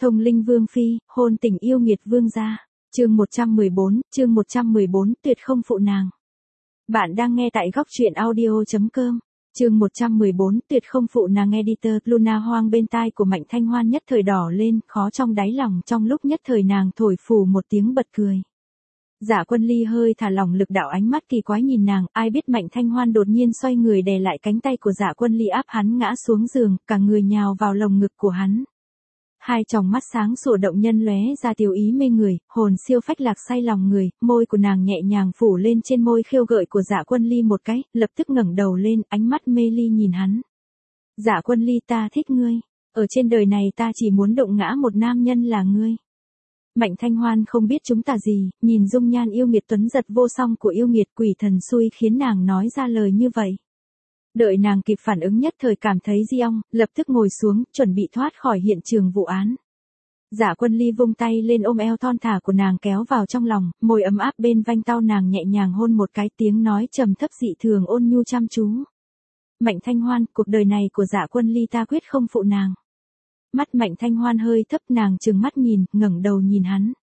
Thông linh vương phi, hôn tình yêu nghiệt vương gia. Chương 114, tuyệt không phụ nàng. Bạn đang nghe tại góc truyện audio.com. Chương 114, tuyệt không phụ nàng. Editor Luna Hoang bên tai của Mạnh Thanh Hoan nhất thời đỏ lên, khó trong đáy lòng, trong lúc nhất thời nàng thổi phù một tiếng bật cười. Dạ Quân Ly hơi thả lỏng lực đạo, ánh mắt kỳ quái nhìn nàng, ai biết Mạnh Thanh Hoan đột nhiên xoay người đè lại cánh tay của Dạ Quân Ly, áp hắn ngã xuống giường, cả người nhào vào lồng ngực của hắn. Hai tròng mắt sáng sủa động nhân lóe ra tiểu ý mê người, hồn siêu phách lạc say lòng người, môi của nàng nhẹ nhàng phủ lên trên môi khêu gợi của Dạ Quân Ly một cái, lập tức ngẩng đầu lên, ánh mắt mê ly nhìn hắn. Dạ Quân Ly, ta thích ngươi, ở trên đời này ta chỉ muốn đụng ngã một nam nhân là ngươi. Mạnh Thanh Hoan không biết chúng ta gì, nhìn dung nhan yêu nghiệt tuấn giật vô song của yêu nghiệt, quỷ thần xui khiến nàng nói ra lời như vậy. Đợi nàng kịp phản ứng nhất thời cảm thấy di ong, lập tức ngồi xuống, chuẩn bị thoát khỏi hiện trường vụ án. Dạ Quân Ly vung tay lên ôm eo thon thả của nàng kéo vào trong lòng, môi ấm áp bên vành tai nàng nhẹ nhàng hôn một cái, tiếng nói trầm thấp dị thường ôn nhu chăm chú. Mạnh Thanh Hoan, cuộc đời này của Dạ Quân Ly ta quyết không phụ nàng. Mắt Mạnh Thanh Hoan hơi thấp, nàng trừng mắt nhìn, ngẩng đầu nhìn hắn.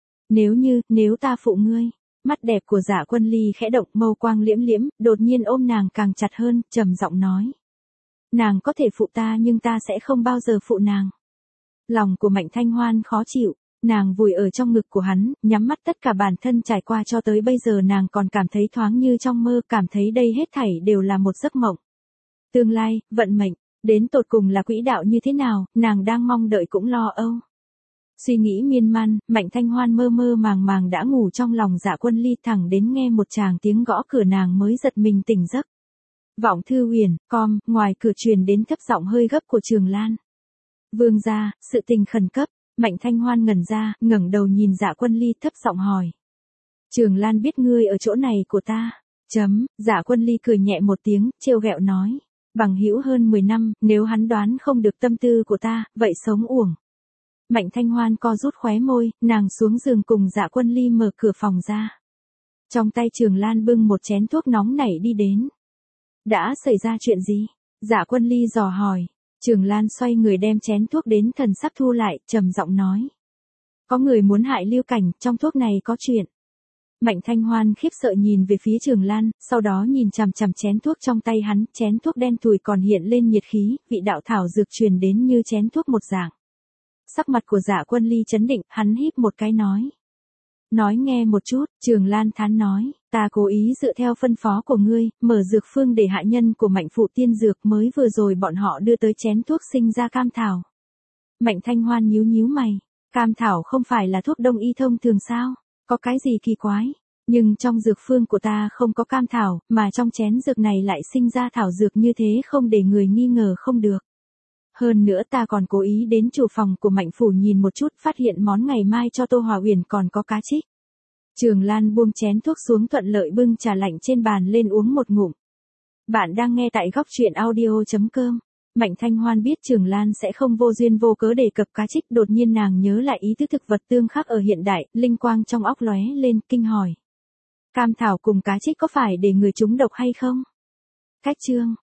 Nếu ta phụ ngươi. Mắt đẹp của Dạ Quân Ly khẽ động, mâu quang liễm liễm, đột nhiên ôm nàng càng chặt hơn, trầm giọng nói. Nàng có thể phụ ta nhưng ta sẽ không bao giờ phụ nàng. Lòng của Mạnh Thanh Hoan khó chịu, nàng vùi ở trong ngực của hắn, nhắm mắt, tất cả bản thân trải qua cho tới bây giờ nàng còn cảm thấy thoáng như trong mơ, cảm thấy đây hết thảy đều là một giấc mộng. Tương lai, vận mệnh, đến tột cùng là quỹ đạo như thế nào, nàng đang mong đợi cũng lo âu. Suy nghĩ miên man, Mạnh Thanh Hoan mơ mơ màng màng đã ngủ trong lòng Dạ Quân Ly, thẳng đến nghe một tràng tiếng gõ cửa nàng mới giật mình tỉnh giấc. Vọng Thư Huyền, ngoài cửa truyền đến thấp giọng hơi gấp của Trường Lan. Vương gia, sự tình khẩn cấp. Mạnh Thanh Hoan ngẩn ra, ngẩng đầu nhìn Dạ Quân Ly thấp giọng hỏi. Trường Lan biết ngươi ở chỗ này của ta. Dạ Quân Ly cười nhẹ một tiếng, trêu ghẹo nói. Bằng hữu hơn 10 năm, nếu hắn đoán không được tâm tư của ta, vậy sống uổng. Mạnh Thanh Hoan co rút khóe môi, nàng xuống giường cùng Dạ Quân Ly mở cửa phòng ra. Trong tay Trường Lan bưng một chén thuốc nóng nảy đi đến. Đã xảy ra chuyện gì? Dạ Quân Ly dò hỏi. Trường Lan xoay người đem chén thuốc đến, thần sắc thu lại, trầm giọng nói. Có người muốn hại Lưu Cảnh, trong thuốc này có chuyện. Mạnh Thanh Hoan khiếp sợ nhìn về phía Trường Lan, sau đó nhìn chằm chằm chén thuốc trong tay hắn, chén thuốc đen thui còn hiện lên nhiệt khí, vị đạo thảo dược truyền đến như chén thuốc một dạng. Sắc mặt của Dạ Quân Ly chấn định, hắn híp một cái nói. Nói nghe một chút, Trường Lan thán nói, ta cố ý dựa theo phân phó của ngươi, mở dược phương để hạ nhân của Mạnh phụ tiên dược, mới vừa rồi bọn họ đưa tới chén thuốc sinh ra cam thảo. Mạnh Thanh Hoan nhíu mày, cam thảo không phải là thuốc đông y thông thường sao, có cái gì kỳ quái, nhưng trong dược phương của ta không có cam thảo, mà trong chén dược này lại sinh ra thảo dược như thế, không để người nghi ngờ không được. Hơn nữa ta còn cố ý đến chủ phòng của Mạnh phủ nhìn một chút, phát hiện món ngày mai cho Tô Hòa Uyển còn có cá trích. Trường Lan buông chén thuốc xuống, thuận lợi bưng trà lạnh trên bàn lên uống một ngụm. Bạn đang nghe tại góc truyện audio.com. Mạnh Thanh Hoan biết Trường Lan sẽ không vô duyên vô cớ đề cập cá trích, đột nhiên nàng nhớ lại ý thức thực vật tương khắc ở hiện đại, linh quang trong óc lóe lên, kinh hỏi. Cam thảo cùng cá trích có phải để người chúng độc hay không? Cách chương.